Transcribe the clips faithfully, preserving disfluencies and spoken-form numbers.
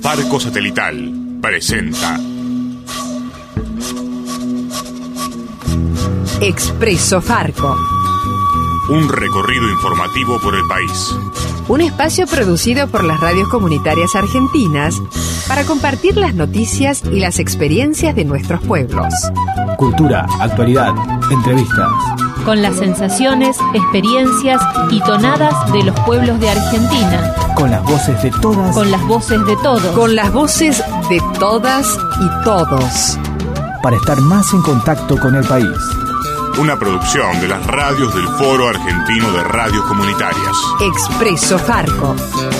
Farco Satelital presenta Expreso Farco. Un recorrido informativo por el país. Un espacio producido por las radios comunitarias argentinas para compartir las noticias y las experiencias de nuestros pueblos. Cultura, actualidad, entrevistas. Con las sensaciones, experiencias y tonadas de los pueblos de Argentina. Con las voces de todas. Con las voces de todos. Con las voces de todas y todos. Para estar más en contacto con el país. Una producción de las radios del Foro Argentino de Radios Comunitarias. Expreso Farco.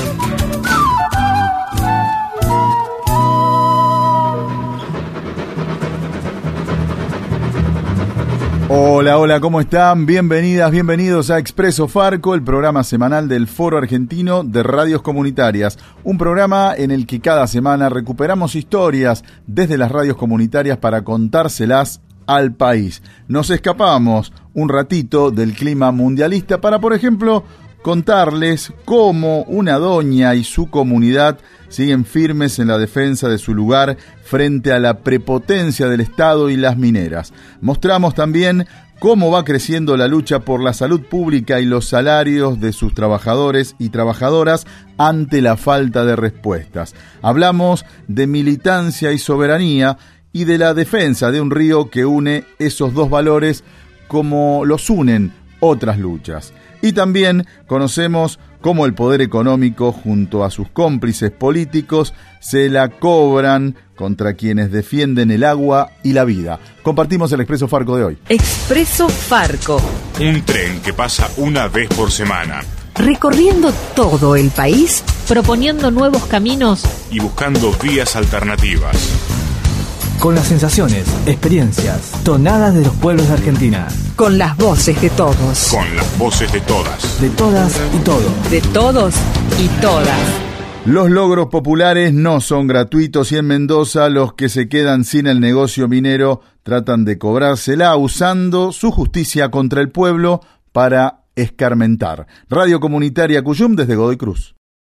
Hola, hola, ¿cómo están? Bienvenidas, bienvenidos a Expreso Farco, el programa semanal del Foro Argentino de Radios Comunitarias. Un programa en el que cada semana recuperamos historias desde las radios comunitarias para contárselas al país. Nos escapamos un ratito del clima mundialista para, por ejemplo, contarles cómo una doña y su comunidad siguen firmes en la defensa de su lugar frente a la prepotencia del Estado y las mineras. Mostramos también cómo va creciendo la lucha por la salud pública y los salarios de sus trabajadores y trabajadoras ante la falta de respuestas. Hablamos de militancia y soberanía y de la defensa de un río que une esos dos valores como los unen otras luchas. Y también conocemos cómo el poder económico, junto a sus cómplices políticos, se la cobran contra quienes defienden el agua y la vida. Compartimos el Expreso Farco de hoy. Expreso Farco. Un tren que pasa una vez por semana. Recorriendo todo el país, proponiendo nuevos caminos y buscando vías alternativas. Con las sensaciones, experiencias, tonadas de los pueblos de Argentina. Con las voces de todos. Con las voces de todas. De todas y todos. De todos y todas. Los logros populares no son gratuitos y en Mendoza los que se quedan sin el negocio minero tratan de cobrársela usando su justicia contra el pueblo para escarmentar. Radio Comunitaria Cuyum desde Godoy Cruz.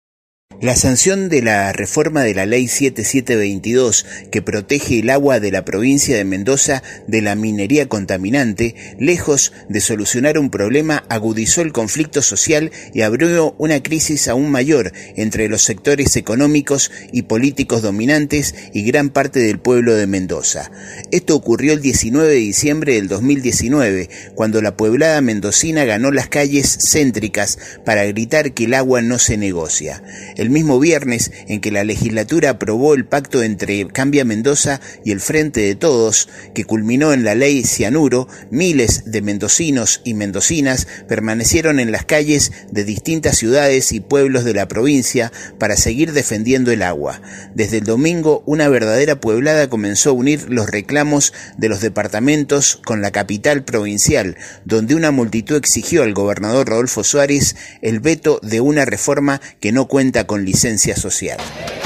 La sanción de la reforma de la Ley siete mil setecientos veintidós, que protege el agua de la provincia de Mendoza de la minería contaminante, lejos de solucionar un problema, agudizó el conflicto social y abrió una crisis aún mayor entre los sectores económicos y políticos dominantes y gran parte del pueblo de Mendoza. Esto ocurrió el diecinueve de diciembre del dos mil diecinueve, cuando la pueblada mendocina ganó las calles céntricas para gritar que el agua no se negocia. El mismo viernes en que la legislatura aprobó el pacto entre Cambia Mendoza y el Frente de Todos, que culminó en la ley Cianuro, miles de mendocinos y mendocinas permanecieron en las calles de distintas ciudades y pueblos de la provincia para seguir defendiendo el agua. Desde el domingo, una verdadera pueblada comenzó a unir los reclamos de los departamentos con la capital provincial, donde una multitud exigió al gobernador Rodolfo Suárez el veto de una reforma que no cuenta con licencia social.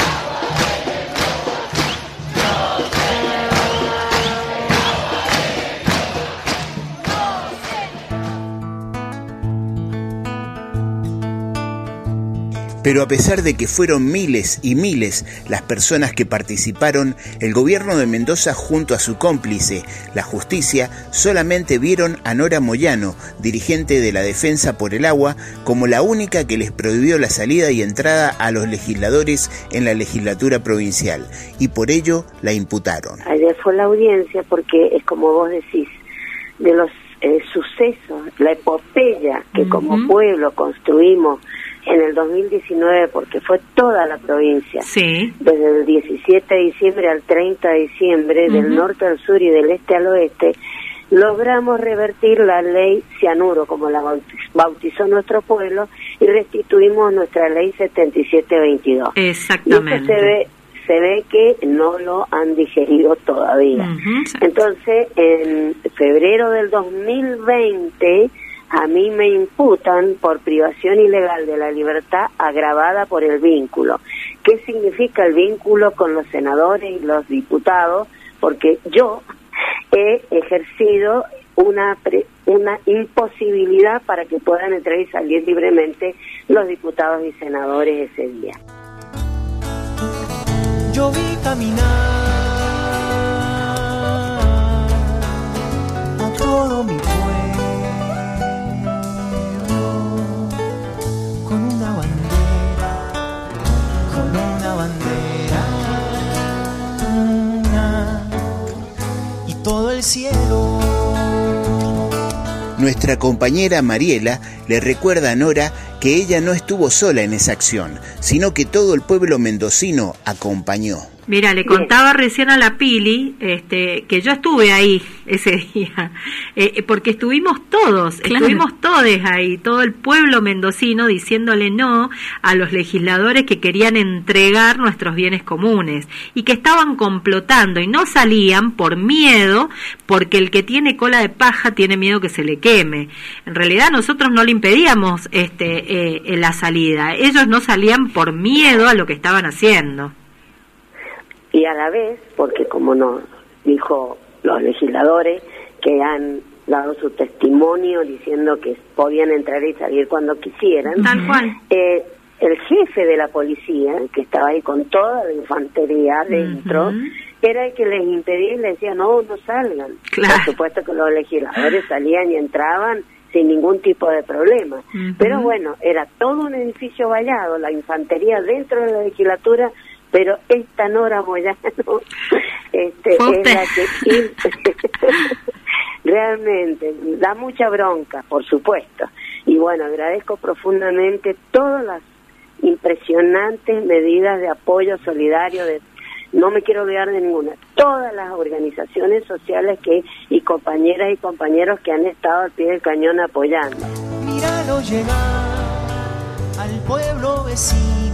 Pero a pesar de que fueron miles y miles las personas que participaron, el gobierno de Mendoza junto a su cómplice, la justicia, solamente vieron a Nora Moyano, dirigente de la Defensa por el Agua, como la única que les prohibió la salida y entrada a los legisladores en la legislatura provincial, y por ello la imputaron. Ayer fue la audiencia porque es como vos decís, de los eh, sucesos, la epopeya que uh-huh. como pueblo construimos en el dos mil diecinueve, porque fue toda la provincia, sí. desde el diecisiete de diciembre al treinta de diciembre, uh-huh. del norte al sur y del este al oeste, logramos revertir la ley Cianuro, como la bautizó nuestro pueblo, y restituimos nuestra ley setenta y siete veintidós. Exactamente. Y eso se ve, se ve que no lo han digerido todavía. Uh-huh. Entonces, en febrero del dos mil veinte... a mí me imputan por privación ilegal de la libertad agravada por el vínculo. ¿Qué significa el vínculo con los senadores y los diputados? Porque yo he ejercido una pre, una imposibilidad para que puedan entrar y salir libremente los diputados y senadores ese día. yo vi caminar a todo mi pueblo con una bandera, con una bandera, una, y todo el cielo. Nuestra compañera Mariela le recuerda a Nora que ella no estuvo sola en esa acción, sino que todo el pueblo mendocino acompañó. Mira, le contaba recién a la Pili este, que yo estuve ahí ese día, eh, porque estuvimos todos, claro. estuvimos todos ahí, todo el pueblo mendocino diciéndole no a los legisladores que querían entregar nuestros bienes comunes y que estaban complotando y no salían por miedo, porque el que tiene cola de paja tiene miedo que se le queme. En realidad nosotros no le impedíamos este, eh, la salida, ellos no salían por miedo a lo que estaban haciendo. Y a la vez, porque como nos dijo los legisladores que han dado su testimonio diciendo que podían entrar y salir cuando quisieran, tal cual, eh, el jefe de la policía, que estaba ahí con toda la infantería dentro, uh-huh. era el que les impedía y les decía, no, no salgan. Claro. Por supuesto que los legisladores salían y entraban sin ningún tipo de problema. Uh-huh. Pero bueno, era todo un edificio vallado, la infantería dentro de la legislatura, pero esta Nora Moyano este, es la que realmente da mucha bronca, por supuesto. Y bueno, agradezco profundamente todas las impresionantes medidas de apoyo solidario, de no me quiero olvidar de ninguna, todas las organizaciones sociales que y compañeras y compañeros que han estado al pie del cañón apoyando. Míralo llegar al pueblo vecino.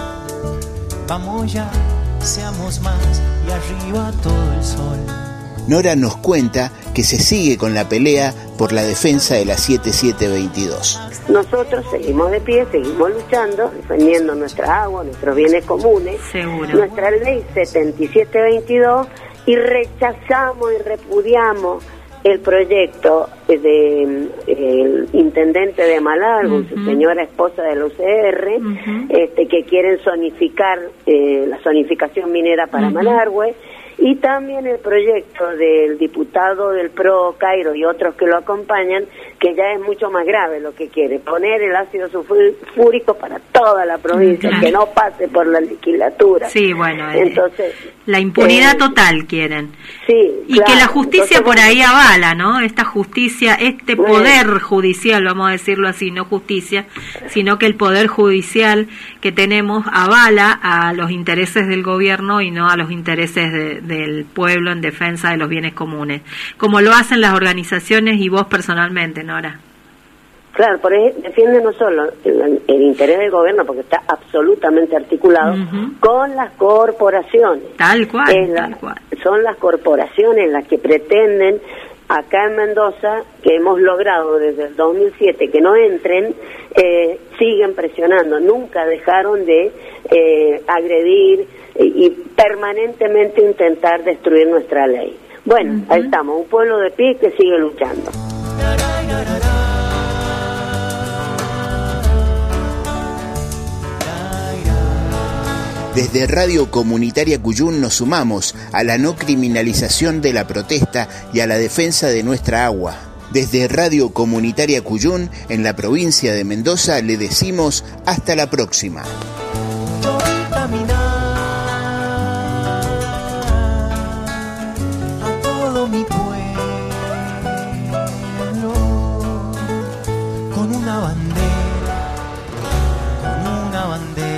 Vamos ya, seamos más y arriba todo el sol. Nora nos cuenta que se sigue con la pelea por la defensa de la siete siete veintidós. Nosotros seguimos de pie, seguimos luchando, defendiendo nuestra agua, nuestros bienes comunes, seguro, nuestra ley setenta y siete veintidós, y rechazamos y repudiamos el proyecto del de, intendente de Malargüe, uh-huh. su señora esposa de la U C R, uh-huh. este, que quieren zonificar eh, la zonificación minera para uh-huh. Malargüe, y también el proyecto del diputado del P R O, Cairo, y otros que lo acompañan, que ya es mucho más grave lo que quiere, poner el ácido sulfúrico para toda la provincia, claro. que no pase por la legislatura. Sí, bueno, entonces la impunidad eh, total quieren. Sí, y claro. que la justicia Entonces, por ahí avala, ¿no? Esta justicia, este bueno. poder judicial, vamos a decirlo así, no justicia, sino que el poder judicial que tenemos avala a los intereses del gobierno y no a los intereses de, del pueblo en defensa de los bienes comunes, como lo hacen las organizaciones y vos personalmente, Nora. Claro, por ahí defiende no solo el, el interés del gobierno, porque está absolutamente articulado, uh-huh. con las corporaciones. Tal cual, es la, tal cual. Son las corporaciones las que pretenden, acá en Mendoza, que hemos logrado desde el dos mil siete que no entren, eh, siguen presionando, nunca dejaron de eh, agredir y, y permanentemente intentar destruir nuestra ley. Bueno, uh-huh. ahí estamos, un pueblo de pie que sigue luchando. Desde Radio Comunitaria Cuyún nos sumamos a la no criminalización de la protesta y a la defensa de nuestra agua. Desde Radio Comunitaria Cuyún, en la provincia de Mendoza, le decimos hasta la próxima. A todo mi pueblo con una bandera, con una bandera.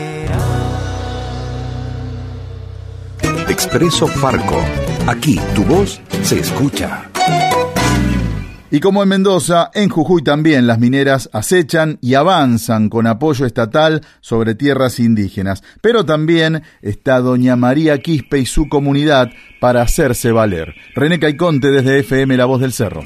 Expreso Farco. Aquí tu voz se escucha. Y como en Mendoza, en Jujuy también las mineras acechan y avanzan con apoyo estatal sobre tierras indígenas. Pero también está doña María Quispe y su comunidad para hacerse valer. René Caiconte desde F M La Voz del Cerro.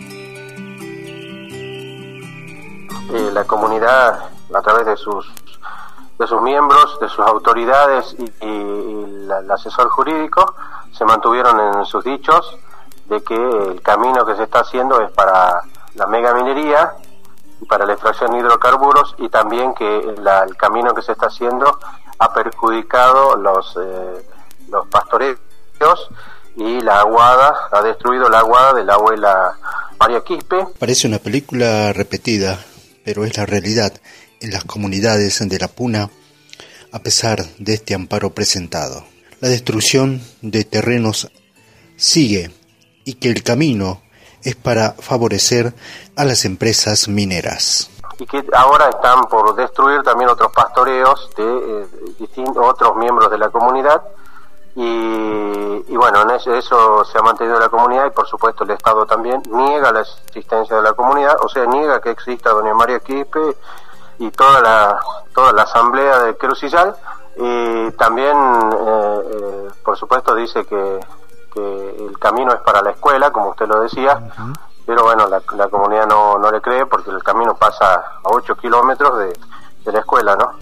Eh, la comunidad, a través de sus de sus miembros, de sus autoridades y, y, y la, el asesor jurídico, se mantuvieron en sus dichos de que el camino que se está haciendo es para la megaminería y para la extracción de hidrocarburos, y también que la, el camino que se está haciendo ha perjudicado los eh, los pastoreos y la aguada, ha destruido la aguada de la abuela María Quispe. Parece una película repetida, pero es la realidad en las comunidades de La Puna, a pesar de este amparo presentado. La destrucción de terrenos sigue y que el camino es para favorecer a las empresas mineras. Y que ahora están por destruir también otros pastoreos de eh, distintos otros miembros de la comunidad. Y, y bueno, en eso, eso se ha mantenido la comunidad y por supuesto el Estado también niega la existencia de la comunidad, o sea, niega que exista doña María Quispe y toda la toda la asamblea de Crucillal. Y también, eh, eh, por supuesto, dice que, que el camino es para la escuela, como usted lo decía, uh-huh. Pero bueno, la, la comunidad no, no le cree porque el camino pasa a ocho kilómetros de, de la escuela, ¿no?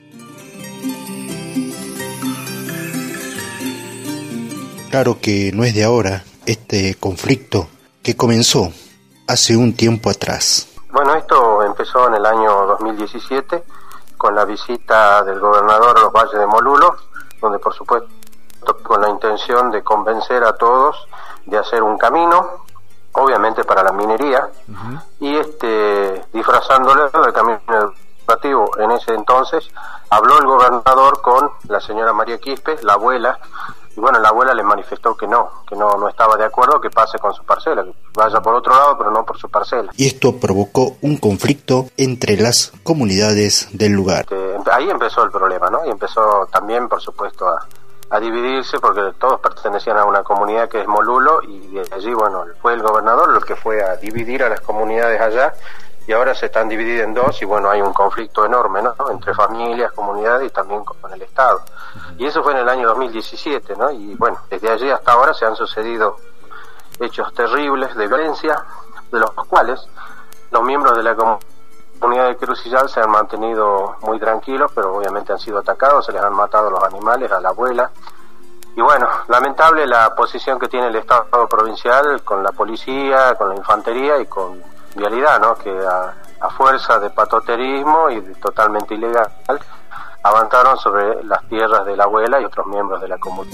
Claro que no es de ahora este conflicto que comenzó hace un tiempo atrás. Bueno, esto empezó en el año dos mil diecisiete con la visita del gobernador a los valles de Molulo, donde por supuesto con la intención de convencer a todos de hacer un camino, obviamente para la minería, uh-huh. y este disfrazándole del camino educativo. En ese entonces habló el gobernador con la señora María Quispe, la abuela. Y bueno, la abuela le manifestó que no, que no, no estaba de acuerdo, que pase con su parcela, que vaya por otro lado, pero no por su parcela. Y esto provocó un conflicto entre las comunidades del lugar. Que, ahí empezó el problema, ¿no? Y empezó también, por supuesto, a, a dividirse, porque todos pertenecían a una comunidad que es Molulo, y de allí, bueno, fue el gobernador el que fue a dividir a las comunidades allá, y ahora se están divididas en dos, y bueno, hay un conflicto enorme, ¿no? Entre familias, comunidades y también con el Estado. Y eso fue en el año dos mil diecisiete, ¿no? Y bueno, desde allí hasta ahora se han sucedido hechos terribles de violencia, de los cuales los miembros de la comunidad de Crucillal se han mantenido muy tranquilos, pero obviamente han sido atacados, se les han matado los animales, a la abuela. Y bueno, lamentable la posición que tiene el Estado provincial con la policía, con la infantería y con vialidad, ¿no? Que a, a fuerza de patoterismo y de totalmente ilegal avanzaron sobre las tierras de la abuela y otros miembros de la comunidad.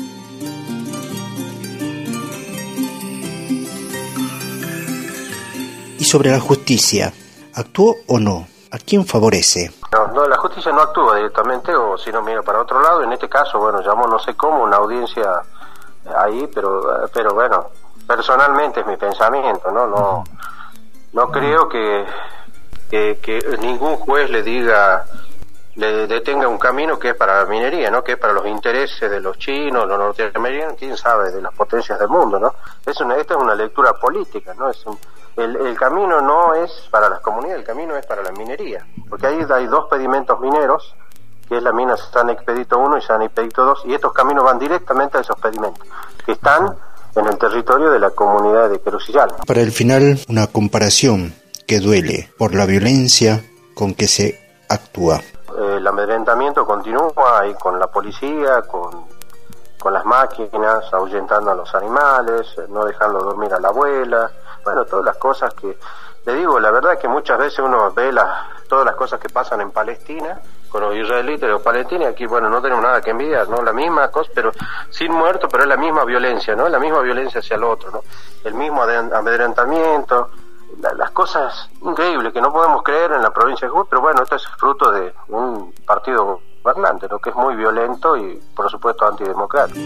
Y sobre la justicia, ¿actuó o no? ¿A quién favorece? No, no, la justicia no actúa directamente, o si no mira para otro lado. En este caso, bueno, llamó no sé cómo una audiencia ahí, pero pero bueno, personalmente es mi pensamiento, ¿no? No, no creo que, que, que ningún juez le diga, le detenga un camino que es para la minería, ¿no? Que es para los intereses de los chinos, los norteamericanos, quién sabe, de las potencias del mundo, ¿no? Es una, esta es una lectura política, ¿no? Es un, el, el camino no es para las comunidades, el camino es para la minería, porque ahí hay dos pedimentos mineros, que es la mina San Expedito uno y San Expedito dos, y estos caminos van directamente a esos pedimentos, que están en el territorio de la comunidad de Crucillal. Para el final, una comparación que duele por la violencia con que se actúa. El amedrentamiento continúa ahí con la policía, con, con las máquinas, ahuyentando a los animales, no dejando dormir a la abuela, bueno, todas las cosas que, le digo, la verdad es que muchas veces uno ve las, todas las cosas que pasan en Palestina, con los israelitas y los palestinos, aquí, bueno, no tenemos nada que envidiar, ¿no? La misma cosa, pero sin muertos, pero es la misma violencia, ¿no? La misma violencia hacia el otro, ¿no? El mismo amedrentamiento, la, las cosas increíbles que no podemos creer en la provincia de Jujuy, pero bueno, esto es fruto de un partido gobernante, ¿no? Que es muy violento y, por supuesto, antidemocrático.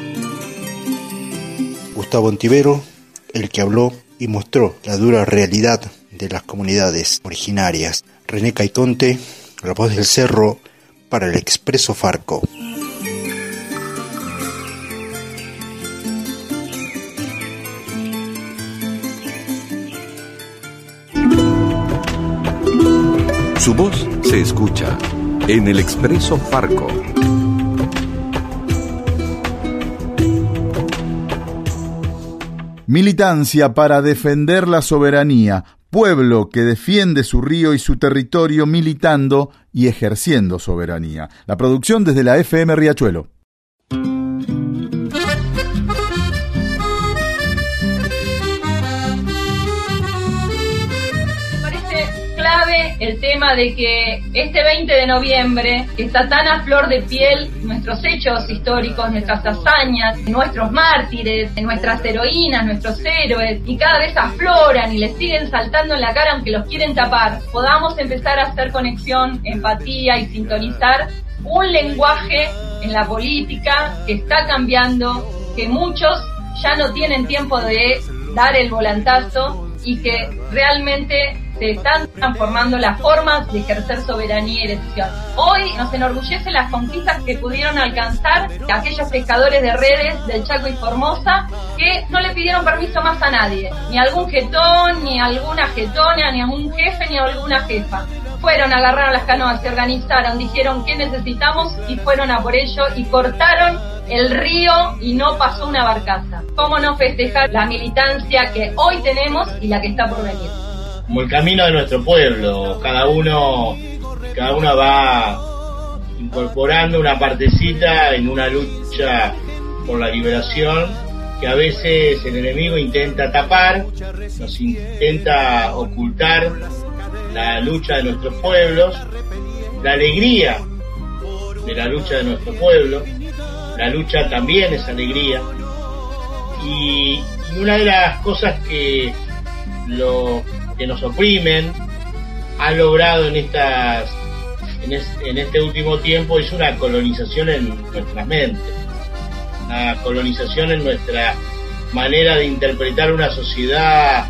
Gustavo Ontivero, el que habló y mostró la dura realidad de las comunidades originarias. René Caiconte, La Voz del Cerro, para el Expreso Farco. Su voz se escucha en el Expreso Farco. Militancia para defender la soberanía. Pueblo que defiende su río y su territorio militando y ejerciendo soberanía. La producción desde la F M Riachuelo. Me parece clave el tema de que este veinte de noviembre, que está tan a flor de piel, nuestros hechos históricos, nuestras hazañas, nuestros mártires, nuestras heroínas, nuestros héroes, y cada vez afloran y les siguen saltando en la cara aunque los quieren tapar, podamos empezar a hacer conexión, empatía y sintonizar un lenguaje en la política que está cambiando, que muchos ya no tienen tiempo de dar el volantazo y que realmente se están transformando las formas de ejercer soberanía y decisión. Hoy nos enorgullece las conquistas que pudieron alcanzar aquellos pescadores de redes del Chaco y Formosa que no le pidieron permiso más a nadie, ni a algún jetón, ni a alguna jetona, ni a un jefe, ni a alguna jefa. Fueron, agarraron las canoas, se organizaron, dijeron qué necesitamos y fueron a por ello y cortaron el río y no pasó una barcaza. ¿Cómo no festejar la militancia que hoy tenemos y la que está por venir? Como el camino de nuestro pueblo, cada uno, cada uno va incorporando una partecita en una lucha por la liberación que a veces el enemigo intenta tapar, nos intenta ocultar la lucha de nuestros pueblos, la alegría de la lucha de nuestro pueblo. La lucha también es alegría, y, y una de las cosas que lo que nos oprimen ha logrado en estas en, es, en este último tiempo es una colonización en nuestras mentes, una colonización en nuestra manera de interpretar una sociedad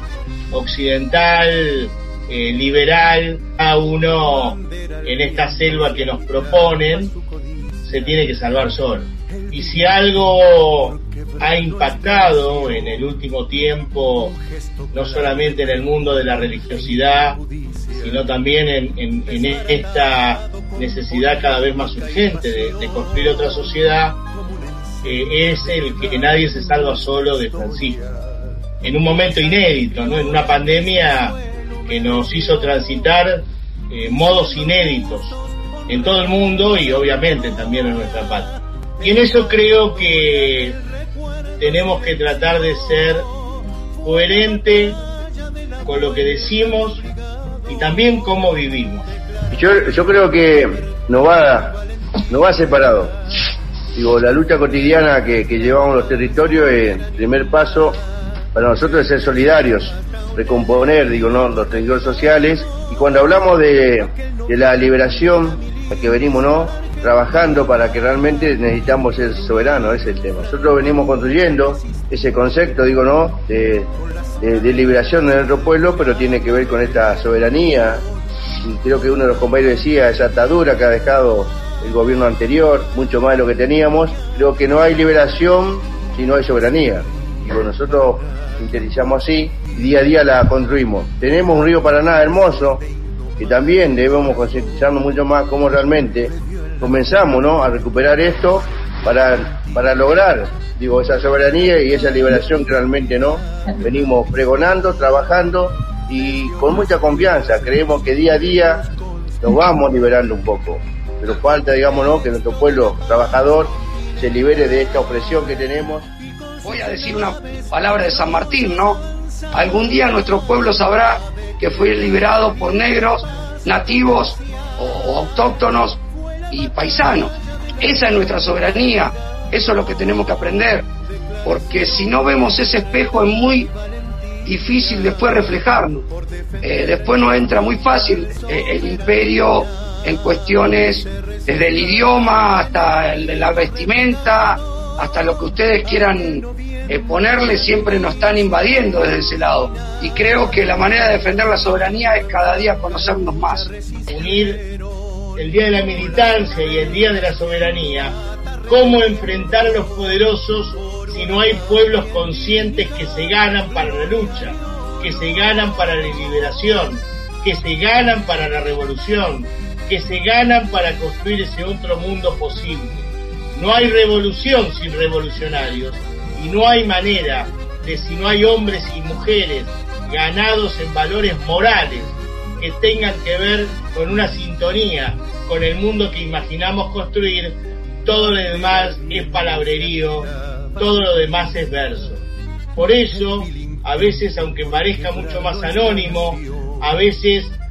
occidental, eh, liberal. Cada uno en esta selva que nos proponen se tiene que salvar solo. Y si algo ha impactado en el último tiempo, no solamente en el mundo de la religiosidad, sino también en, en, en esta necesidad cada vez más urgente de, de construir otra sociedad, eh, es el que nadie se salva solo de Francisco. En un momento inédito, ¿no? En una pandemia que nos hizo transitar eh, modos inéditos en todo el mundo y obviamente también en nuestra patria. Y en eso creo que tenemos que tratar de ser coherente con lo que decimos y también cómo vivimos. Yo, yo creo que nos va, nos va separado. Digo, la lucha cotidiana que, que llevamos los territorios, el primer paso para nosotros es ser solidarios, recomponer, digo, no, los territorios sociales. Y cuando hablamos de, de la liberación, a que venimos, ¿no?, trabajando para que realmente necesitamos ser soberanos, ese es el tema. Nosotros venimos construyendo ese concepto, digo, ¿no?, de, de, de liberación de nuestro pueblo, pero tiene que ver con esta soberanía. Y creo que uno de los compañeros decía, esa atadura que ha dejado el gobierno anterior, mucho más de lo que teníamos. Creo que no hay liberación si no hay soberanía. Digo, nosotros sintetizamos así y día a día la construimos. Tenemos un río Paraná hermoso, que también debemos concientizarnos mucho más cómo realmente comenzamos, ¿no?, a recuperar esto para, para lograr, digo, esa soberanía y esa liberación que realmente, ¿no?, venimos pregonando, trabajando y con mucha confianza. Creemos que día a día nos vamos liberando un poco, pero falta, digamos, ¿no?, que nuestro pueblo trabajador se libere de esta opresión que tenemos. Voy a decir una palabra de San Martín, ¿no? Algún día nuestro pueblo sabrá que fue liberado por negros, nativos o, o autóctonos y paisanos. Esa es nuestra soberanía, eso es lo que tenemos que aprender, porque si no vemos ese espejo es muy difícil después reflejarnos. Eh, después nos entra muy fácil eh, el imperio en cuestiones desde el idioma hasta el, la vestimenta, hasta lo que ustedes quieran eh, ponerle, siempre nos están invadiendo desde ese lado. Y creo que la manera de defender la soberanía es cada día conocernos más. Unir el Día de la Militancia y el Día de la Soberanía, cómo enfrentar a los poderosos si no hay pueblos conscientes que se ganan para la lucha, que se ganan para la liberación, que se ganan para la revolución, que se ganan para construir ese otro mundo posible. No hay revolución sin revolucionarios y no hay manera de, si no hay hombres y mujeres ganados en valores morales que tengan que ver con una sintonía con el mundo que imaginamos construir, todo lo demás es palabrerío, todo lo demás es verso. Por eso, a veces, aunque parezca mucho más anónimo, a veces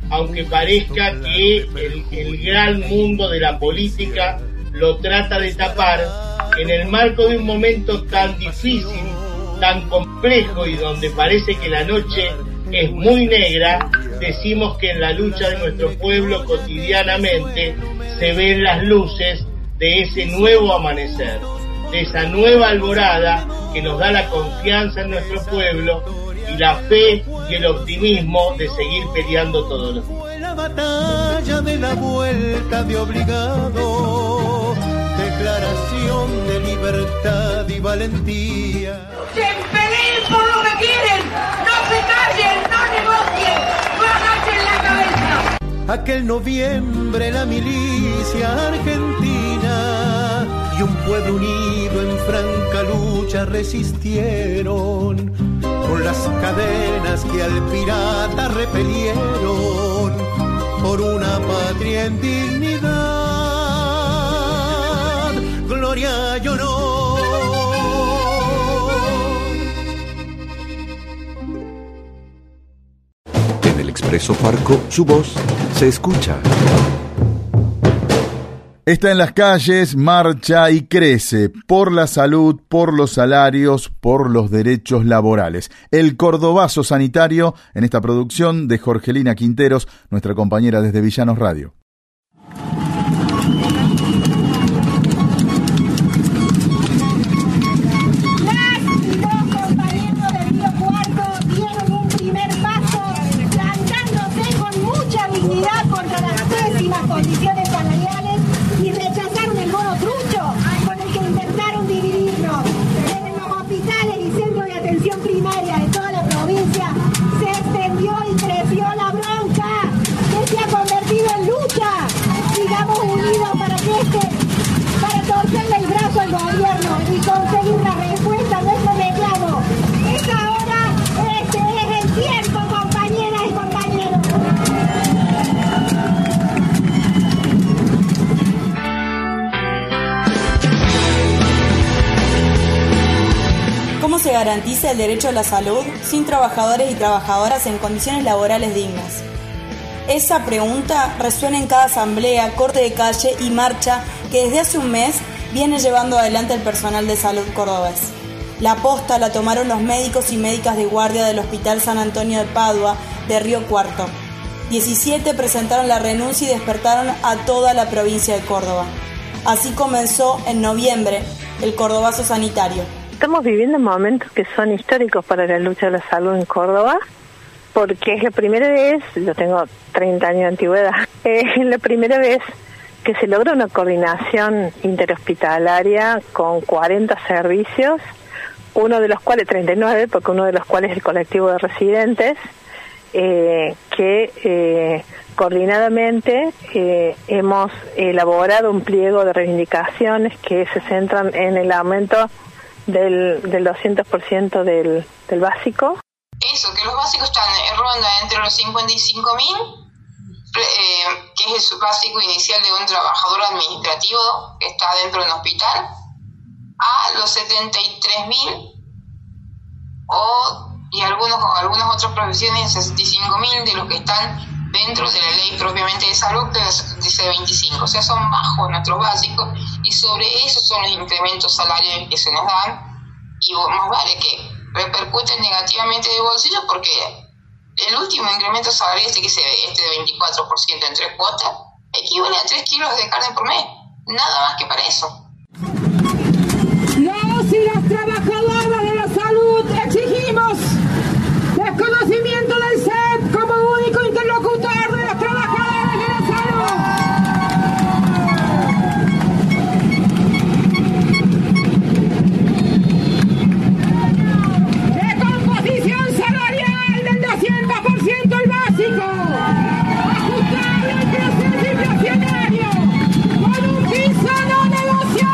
aunque parezca que el, el gran mundo de la política lo trata de tapar, en el marco de un momento tan difícil, tan complejo y donde parece que la noche es muy negra, decimos que en la lucha de nuestro pueblo cotidianamente se ven las luces de ese nuevo amanecer, de esa nueva alborada que nos da la confianza en nuestro pueblo y la fe y el optimismo de seguir peleando todos los días. La batalla de la vuelta de obligado, declaración de libertad y valentía. ¡Que peleen por lo que quieren! ¡No se callen! ¡No negocien! ¡No agachen la cabeza! Aquel noviembre la milicia argentina y un pueblo unido en franca lucha resistieron con las cadenas que al pirata repelieron por una patria en dignidad, gloria y honor. En el Expreso Farco, su voz se escucha. Está en las calles, marcha y crece por la salud, por los salarios, por los derechos laborales. El Cordobazo Sanitario en esta producción de Jorgelina Quinteros, nuestra compañera desde Villanos Radio. Contra las pésimas condiciones salariales y rechazaron el bono trucho con el que intentaron dividirnos. En los hospitales y centros de atención primaria de toda la provincia se extendió y creció la bronca que se ha convertido en lucha. Sigamos unidos para que este, para torcerle el brazo al gobierno y conseguir una respuesta a nuestro reclamo. Es ahora, este es el tiempo, compañeras y compañeros. ¿Cómo se garantiza el derecho a la salud sin trabajadores y trabajadoras en condiciones laborales dignas? Esa pregunta resuena en cada asamblea, corte de calle y marcha que desde hace un mes viene llevando adelante el personal de salud cordobés. La posta la tomaron los médicos y médicas de guardia del Hospital San Antonio de Padua de Río Cuarto. diecisiete presentaron la renuncia y despertaron a toda la provincia de Córdoba. Así comenzó en noviembre el Cordobazo Sanitario. Estamos viviendo momentos que son históricos para la lucha de la salud en Córdoba, porque es la primera vez, yo tengo treinta años de antigüedad, es la primera vez que se logra una coordinación interhospitalaria con cuarenta servicios, uno de los cuales, treinta y nueve, porque uno de los cuales es el colectivo de residentes, eh, que eh, coordinadamente eh, hemos elaborado un pliego de reivindicaciones que se centran en el aumento del, del doscientos por ciento del, del básico. Eso, que los básicos están en ronda entre los cincuenta y cinco mil, eh, que es el básico inicial de un trabajador administrativo que está dentro de un hospital, a los setenta y tres mil, o, y algunos, algunas otras profesiones, sesenta y cinco mil de los que están dentro de la ley propiamente de salud, que dice veinticinco, o sea, son bajos nuestros básicos, y sobre eso son los incrementos salariales que se nos dan, y más vale que repercuten negativamente en el bolsillo, porque el último incremento salarial este que se ve, este de veinticuatro por ciento en tres cuotas, equivale a tres kilos de carne por mes, nada más que para eso. Los y las trabajadoras de la salud exigimos desconocimiento del S E P como único interlocutor de los trabajadores de la salud. Recomposición salarial del doscientos por ciento el básico, ajustable al proceso inflacionario, con un piso no negociable.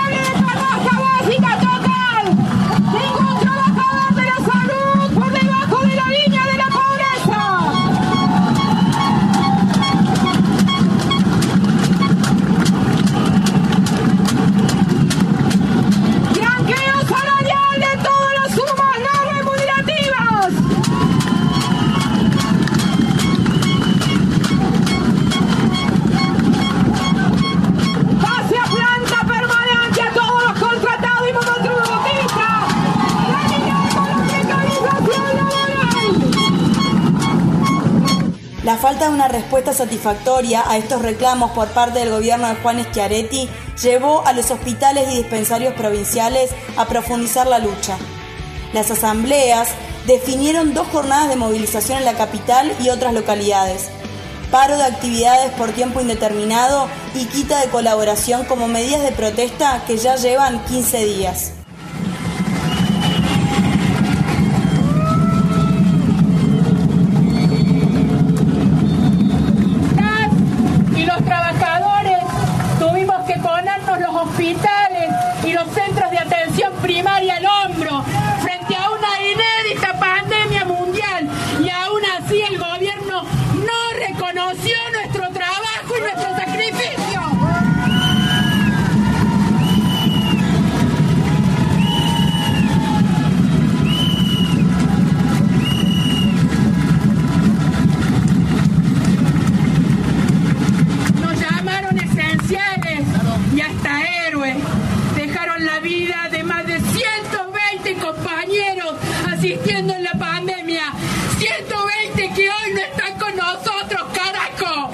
falta de una respuesta satisfactoria a estos reclamos por parte del gobierno de Juan Schiaretti llevó a los hospitales y dispensarios provinciales a profundizar la lucha. Las asambleas definieron dos jornadas de movilización en la capital y otras localidades, paro de actividades por tiempo indeterminado y quita de colaboración como medidas de protesta que ya llevan quince días. Y los trabajadores tuvimos que ponernos los hospitales y los centros de atención primaria al hombro frente a una inédita pandemia mundial, y aún así el gobierno no reconoció nuestro trabajo y nuestro sacrificio. Nos llamaron esenciales y hasta héroes. Dejaron la vida de más de ciento veinte compañeros asistiendo en la pandemia. ciento veinte que hoy no están con nosotros, carajo.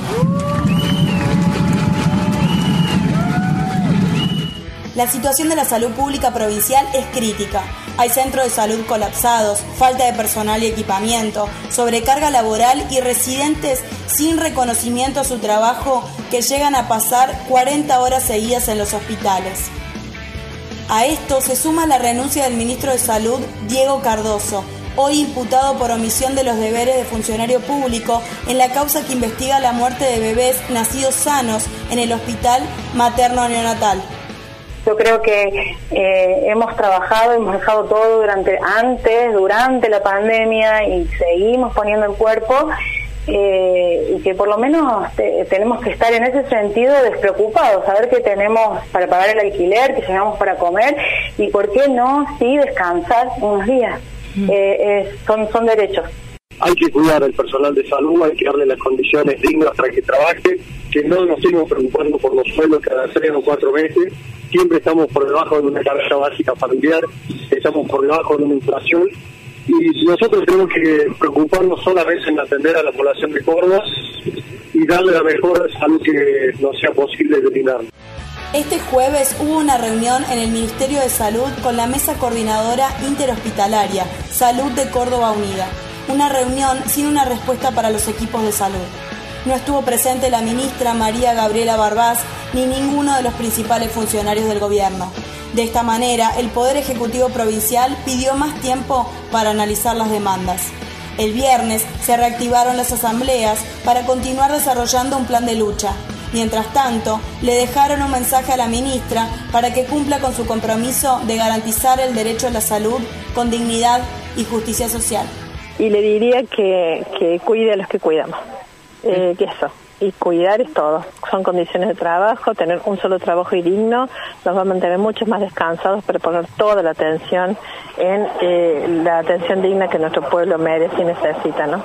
La situación de la salud pública provincial es crítica. Hay centros de salud colapsados, falta de personal y equipamiento, sobrecarga laboral y residentes sin reconocimiento a su trabajo que llegan a pasar cuarenta horas seguidas en los hospitales. A esto se suma la renuncia del ministro de Salud, Diego Cardoso, hoy imputado por omisión de los deberes de funcionario público en la causa que investiga la muerte de bebés nacidos sanos en el hospital materno-neonatal. Yo creo que eh, hemos trabajado, hemos dejado todo durante, antes, durante la pandemia, y seguimos poniendo el cuerpo, eh, y que por lo menos te, tenemos que estar en ese sentido despreocupados, saber que tenemos para pagar el alquiler, que llegamos para comer, y por qué no, sí, descansar unos días. Mm. Eh, eh, son, son derechos. Hay que cuidar al personal de salud, hay que darle las condiciones dignas para que trabaje, que no nos estemos preocupando por los sueldos cada tres o cuatro meses. Siempre estamos por debajo de una canasta básica familiar, estamos por debajo de una inflación, y nosotros tenemos que preocuparnos solamente en atender a la población de Córdoba y darle la mejor salud que nos sea posible brindar. Este jueves hubo una reunión en el Ministerio de Salud con la Mesa Coordinadora Interhospitalaria Salud de Córdoba Unida. Una reunión sin una respuesta para los equipos de salud. No estuvo presente la ministra María Gabriela Barbás ni ninguno de los principales funcionarios del gobierno. De esta manera, el Poder Ejecutivo Provincial pidió más tiempo para analizar las demandas. El viernes se reactivaron las asambleas para continuar desarrollando un plan de lucha. Mientras tanto, le dejaron un mensaje a la ministra para que cumpla con su compromiso de garantizar el derecho a la salud con dignidad y justicia social. Y le diría que, que cuide a los que cuidamos, eh, que eso, y cuidar es todo, son condiciones de trabajo, tener un solo trabajo y digno, nos va a mantener mucho más descansados para poner toda la atención en eh, la atención digna que nuestro pueblo merece y necesita, ¿no?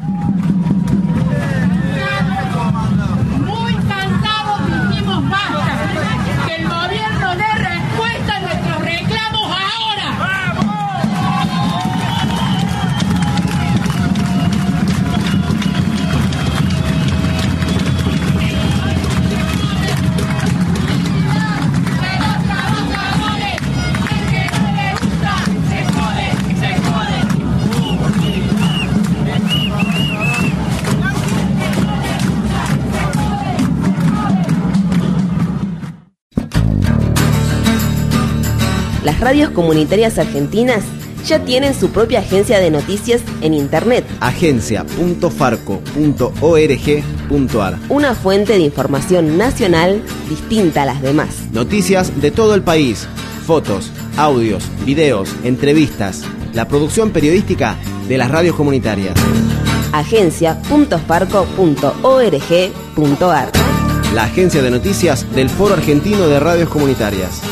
Muy cansados dijimos basta, que el gobierno dé respuesta a nuestros reclamos ahora. Las radios comunitarias argentinas ya tienen su propia agencia de noticias en internet. agencia punto farco punto org punto ar. Una fuente de información nacional distinta a las demás. Noticias de todo el país, fotos, audios, videos, entrevistas, la producción periodística de las radios comunitarias. agencia punto farco punto org punto ar. La agencia de noticias del Foro Argentino de Radios Comunitarias.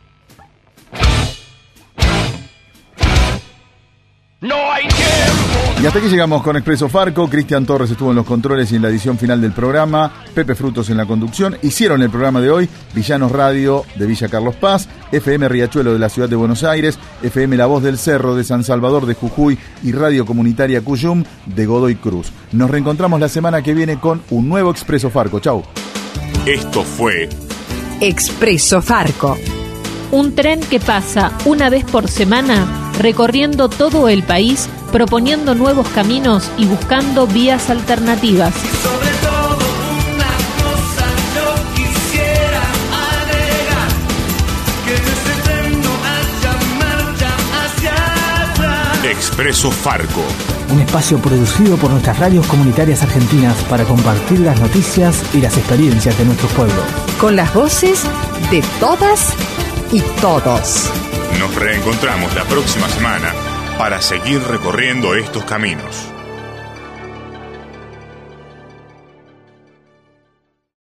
No hay tiempo Y hasta aquí llegamos con Expreso Farco. Cristian Torres estuvo en los controles y en la edición final del programa. Pepe Frutos en la conducción. Hicieron el programa de hoy Villanos Radio de Villa Carlos Paz, F M Riachuelo de la Ciudad de Buenos Aires, F M La Voz del Cerro de San Salvador de Jujuy y Radio Comunitaria Cuyum de Godoy Cruz. Nos reencontramos la semana que viene con un nuevo Expreso Farco. Chau. Esto fue Expreso Farco. Un tren que pasa una vez por semana recorriendo todo el país, proponiendo nuevos caminos y buscando vías alternativas. Sobre todo una cosa yo quisiera agregar, que en ese tren no haya marcha hacia atrás. Expreso Farco. Un espacio producido por nuestras radios comunitarias argentinas para compartir las noticias y las experiencias de nuestros pueblos. Con las voces de todas y todos. Nos reencontramos la próxima semana para seguir recorriendo estos caminos.